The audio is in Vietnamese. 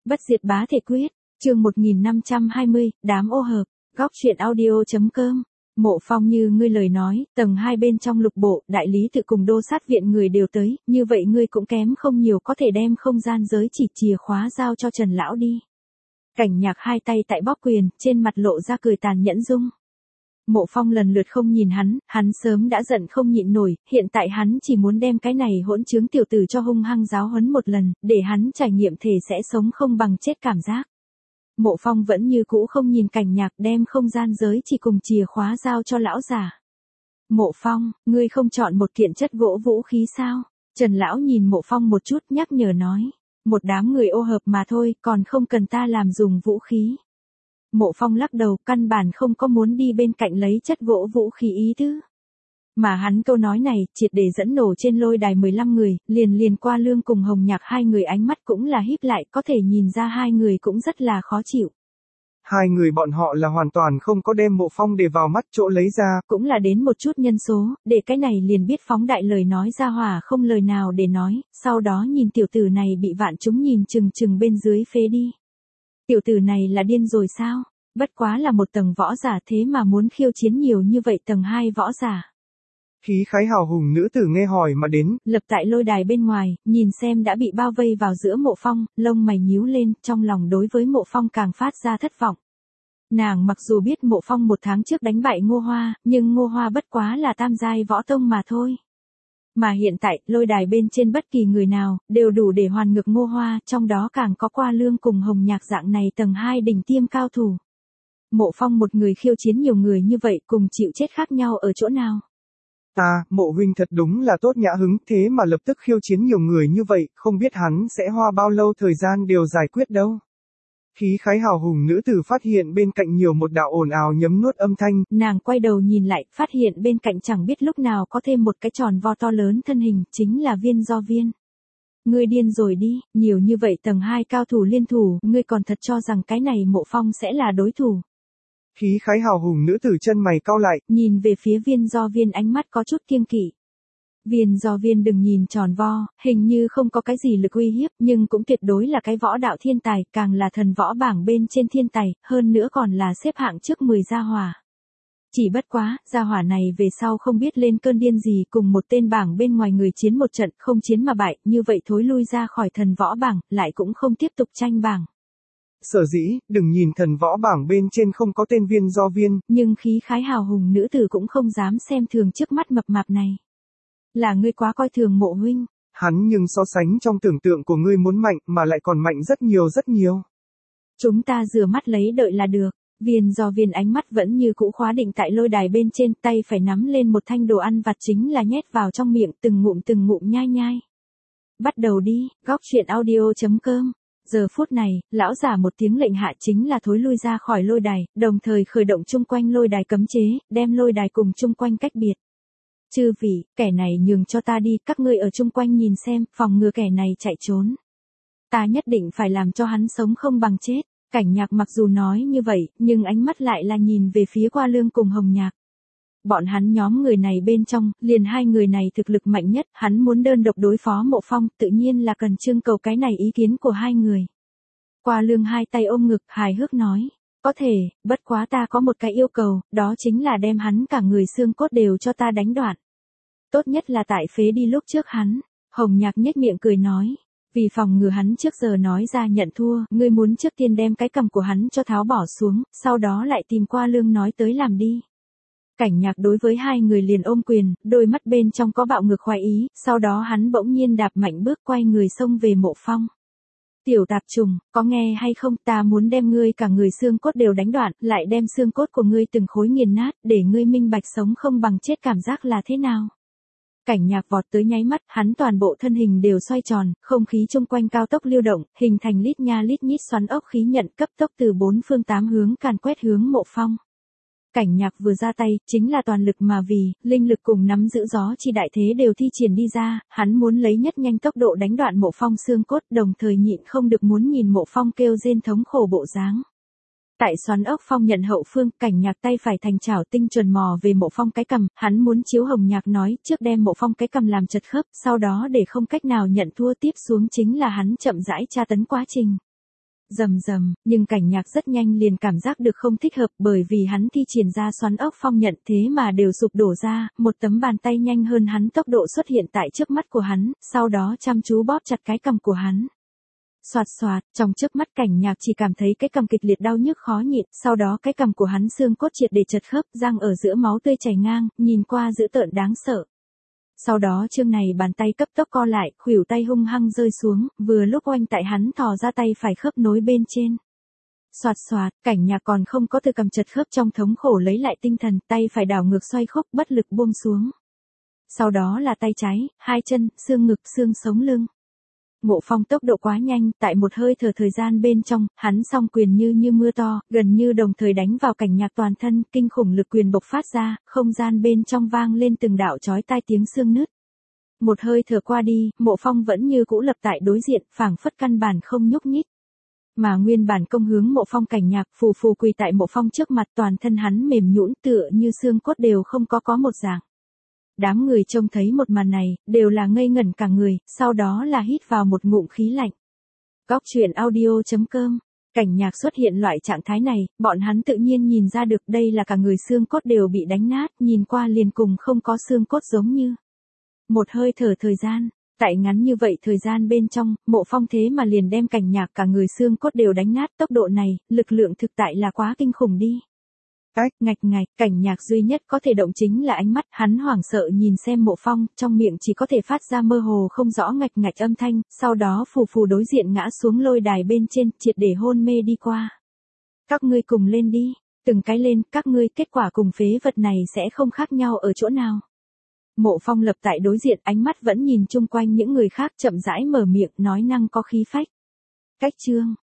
Bất diệt bá thể quyết, chương 1520, đám ô hợp, góc truyện audio.com. Mộ Phong như ngươi lời nói, tầng 2 bên trong lục bộ, đại lý tự cùng đô sát viện người đều tới, như vậy ngươi cũng kém không nhiều có thể đem không gian giới chỉ chìa khóa giao cho Trần Lão đi. Cảnh Nhạc hai tay tại bóp quyền, trên mặt lộ ra cười tàn nhẫn dung. Mộ Phong lần lượt không nhìn hắn sớm đã giận không nhịn nổi, hiện tại hắn chỉ muốn đem cái này hỗn trướng tiểu tử cho hung hăng giáo huấn một lần, để hắn trải nghiệm thể sẽ sống không bằng chết cảm giác. Mộ Phong vẫn như cũ không nhìn Cảnh Nhạc đem không gian giới chỉ cùng chìa khóa giao cho lão già. Mộ Phong, ngươi không chọn một kiện chất gỗ vũ khí sao? Trần Lão nhìn Mộ Phong một chút nhắc nhở nói. Một đám người ô hợp mà thôi, còn không cần ta làm dùng vũ khí. Mộ Phong lắc đầu, căn bản không có muốn đi bên cạnh lấy chất gỗ vũ khí ý tứ. Mà hắn câu nói này, triệt để dẫn nổ trên lôi đài 15 người, liền qua Lương cùng Hồng Nhạc hai người ánh mắt cũng là híp lại, có thể nhìn ra hai người cũng rất là khó chịu. Hai người bọn họ là hoàn toàn không có đem Mộ Phong để vào mắt chỗ lấy ra. Cũng là đến một chút nhân số, để cái này liền biết phóng đại lời nói ra hỏa không lời nào để nói, sau đó nhìn tiểu tử này bị vạn chúng nhìn chừng bên dưới phế đi. Tiểu tử này là điên rồi sao? Bất quá là một tầng võ giả thế mà muốn khiêu chiến nhiều như vậy tầng 2 võ giả. Khí khái hào hùng nữ tử nghe hỏi mà đến, lập tại lôi đài bên ngoài, nhìn xem đã bị bao vây vào giữa Mộ Phong, lông mày nhíu lên, trong lòng đối với Mộ Phong càng phát ra thất vọng. Nàng mặc dù biết Mộ Phong một tháng trước đánh bại Ngô Hoa, nhưng Ngô Hoa bất quá là tam giai võ tông mà thôi. Mà hiện tại, lôi đài bên trên bất kỳ người nào, đều đủ để hoàn ngược Ngô Hoa, trong đó càng có qua Lương cùng Hồng Nhạc dạng này tầng 2 đỉnh tiêm cao thủ. Mộ Phong một người khiêu chiến nhiều người như vậy cùng chịu chết khác nhau ở chỗ nào? Mộ huynh thật đúng là tốt nhã hứng, thế mà lập tức khiêu chiến nhiều người như vậy, không biết hắn sẽ hoa bao lâu thời gian đều giải quyết đâu. Khí khái hào hùng nữ tử phát hiện bên cạnh nhiều một đạo ồn ào nhấm nuốt âm thanh. Nàng quay đầu nhìn lại, phát hiện bên cạnh chẳng biết lúc nào có thêm một cái tròn vo to lớn thân hình, chính là Viên Do Viên. Ngươi điên rồi đi, nhiều như vậy tầng 2 cao thủ liên thủ, ngươi còn thật cho rằng cái này Mộ Phong sẽ là đối thủ. Khí khái hào hùng nữ tử chân mày cau lại, nhìn về phía Viên Do Viên ánh mắt có chút kiêng kỵ. Viên Do Viên đừng nhìn tròn vo, hình như không có cái gì lực uy hiếp, nhưng cũng tuyệt đối là cái võ đạo thiên tài, càng là thần võ bảng bên trên thiên tài, hơn nữa còn là xếp hạng trước 10 gia hỏa. Chỉ bất quá, gia hỏa này về sau không biết lên cơn điên gì, cùng một tên bảng bên ngoài người chiến một trận, không chiến mà bại, như vậy thối lui ra khỏi thần võ bảng, lại cũng không tiếp tục tranh bảng. Sở dĩ, đừng nhìn thần võ bảng bên trên không có tên Viên Do Viên, nhưng khí khái hào hùng nữ tử cũng không dám xem thường trước mắt mập mạp này. Là ngươi quá coi thường Mộ huynh. Hắn nhưng so sánh trong tưởng tượng của ngươi muốn mạnh mà lại còn mạnh rất nhiều. Chúng ta rửa mắt lấy đợi là được. Viên Do Viên ánh mắt vẫn như cũ khóa định tại lôi đài bên trên, tay phải nắm lên một thanh đồ ăn vặt chính là nhét vào trong miệng, từng ngụm nhai. Bắt đầu đi, góc truyện audio.com. Giờ phút này, lão giả một tiếng lệnh hạ chính là thối lui ra khỏi lôi đài, đồng thời khởi động chung quanh lôi đài cấm chế, đem lôi đài cùng chung quanh cách biệt. Chư vị, kẻ này nhường cho ta đi, các ngươi ở chung quanh nhìn xem, phòng ngừa kẻ này chạy trốn. Ta nhất định phải làm cho hắn sống không bằng chết. Cảnh Nhạc mặc dù nói như vậy, nhưng ánh mắt lại là nhìn về phía qua Lương cùng Hồng Nhạc. Bọn hắn nhóm người này bên trong, liền hai người này thực lực mạnh nhất, hắn muốn đơn độc đối phó Mộ Phong, tự nhiên là cần trưng cầu cái này ý kiến của hai người. Qua Lương hai tay ôm ngực, hài hước nói, có thể, bất quá ta có một cái yêu cầu, đó chính là đem hắn cả người xương cốt đều cho ta đánh đoạn. Tốt nhất là tại phế đi lúc trước hắn. Hồng Nhạc nhếch miệng cười nói, vì phòng ngừa hắn trước giờ nói ra nhận thua, ngươi muốn trước tiên đem cái cầm của hắn cho tháo bỏ xuống, sau đó lại tìm Qua Lương nói tới làm đi. Cảnh Nhạc đối với hai người liền ôm quyền, đôi mắt bên trong có bạo ngược khoái ý, sau đó hắn bỗng nhiên đạp mạnh bước quay người xông về Mộ Phong. Tiểu tạp trùng, có nghe hay không, ta muốn đem ngươi cả người xương cốt đều đánh đoạn, lại đem xương cốt của ngươi từng khối nghiền nát, để ngươi minh bạch sống không bằng chết cảm giác là thế nào. Cảnh Nhạc vọt tới nháy mắt, hắn toàn bộ thân hình đều xoay tròn, không khí chung quanh cao tốc lưu động, hình thành lít nha lít nhít xoắn ốc khí nhận cấp tốc từ 4 phương 8 hướng càn quét hướng Mộ Phong. Cảnh Nhạc vừa ra tay, chính là toàn lực mà vì, linh lực cùng nắm giữ gió chi đại thế đều thi triển đi ra, hắn muốn lấy nhất nhanh tốc độ đánh đoạn Mộ Phong xương cốt, đồng thời nhịn không được muốn nhìn Mộ Phong kêu rên thống khổ bộ dáng. Tại xoắn ốc phong nhận hậu phương, Cảnh Nhạc tay phải thành chảo tinh chuẩn mò về Mộ Phong cái cầm, hắn muốn chiếu Hồng Nhạc nói, trước đem Mộ Phong cái cầm làm chật khớp, sau đó để không cách nào nhận thua tiếp xuống chính là hắn chậm rãi tra tấn quá trình. Rầm rầm, nhưng Cảnh Nhạc rất nhanh liền cảm giác được không thích hợp, bởi vì hắn thi triển ra xoắn ốc phong nhận thế mà đều sụp đổ ra, một tấm bàn tay nhanh hơn hắn tốc độ xuất hiện tại trước mắt của hắn, sau đó chăm chú bóp chặt cái cằm của hắn. Soạt soạt, trong chớp mắt Cảnh Nhạc chỉ cảm thấy cái cằm kịch liệt đau nhức khó nhịn, sau đó cái cằm của hắn xương cốt triệt để chật khớp, răng ở giữa máu tươi chảy ngang, nhìn qua dữ tợn đáng sợ. Sau đó chương này bàn tay cấp tốc co lại, khuỷu tay hung hăng rơi xuống, vừa lúc oanh tại hắn thò ra tay phải khớp nối bên trên. Soạt soạt, Cảnh Nhạc còn không có từ cầm chật khớp trong thống khổ lấy lại tinh thần, tay phải đảo ngược xoay khúc bất lực buông xuống. Sau đó là tay trái, hai chân, xương ngực, xương sống lưng. Mộ Phong tốc độ quá nhanh, tại một hơi thở thời gian bên trong, hắn song quyền như mưa to, gần như đồng thời đánh vào Cảnh Nhạc toàn thân, kinh khủng lực quyền bộc phát ra, không gian bên trong vang lên từng đạo chói tai tiếng xương nứt. Một hơi thở qua đi, Mộ Phong vẫn như cũ lập tại đối diện, phảng phất căn bản không nhúc nhích. Mà nguyên bản công hướng Mộ Phong Cảnh Nhạc phù phù quỳ tại Mộ Phong trước mặt, toàn thân hắn mềm nhũn tựa như xương cốt đều không có một dạng. Đám người trông thấy một màn này, đều là ngây ngẩn cả người, sau đó là hít vào một ngụm khí lạnh. Góc truyện audio.com. Cảnh Nhạc xuất hiện loại trạng thái này, bọn hắn tự nhiên nhìn ra được đây là cả người xương cốt đều bị đánh nát, nhìn qua liền cùng không có xương cốt giống như. Một hơi thở thời gian, tại ngắn như vậy thời gian bên trong, Mộ Phong thế mà liền đem Cảnh Nhạc cả người xương cốt đều đánh nát, tốc độ này, lực lượng thực tại là quá kinh khủng đi. Ngạch, Cảnh Nhạc duy nhất có thể động chính là ánh mắt, hắn hoảng sợ nhìn xem Mộ Phong, trong miệng chỉ có thể phát ra mơ hồ không rõ ngạch âm thanh, sau đó phù phù đối diện ngã xuống lôi đài bên trên, triệt để hôn mê đi qua. Các ngươi cùng lên đi, từng cái lên, các ngươi kết quả cùng phế vật này sẽ không khác nhau ở chỗ nào. Mộ Phong lập tại đối diện, ánh mắt vẫn nhìn chung quanh những người khác, chậm rãi mở miệng, nói năng có khí phách. Cách chương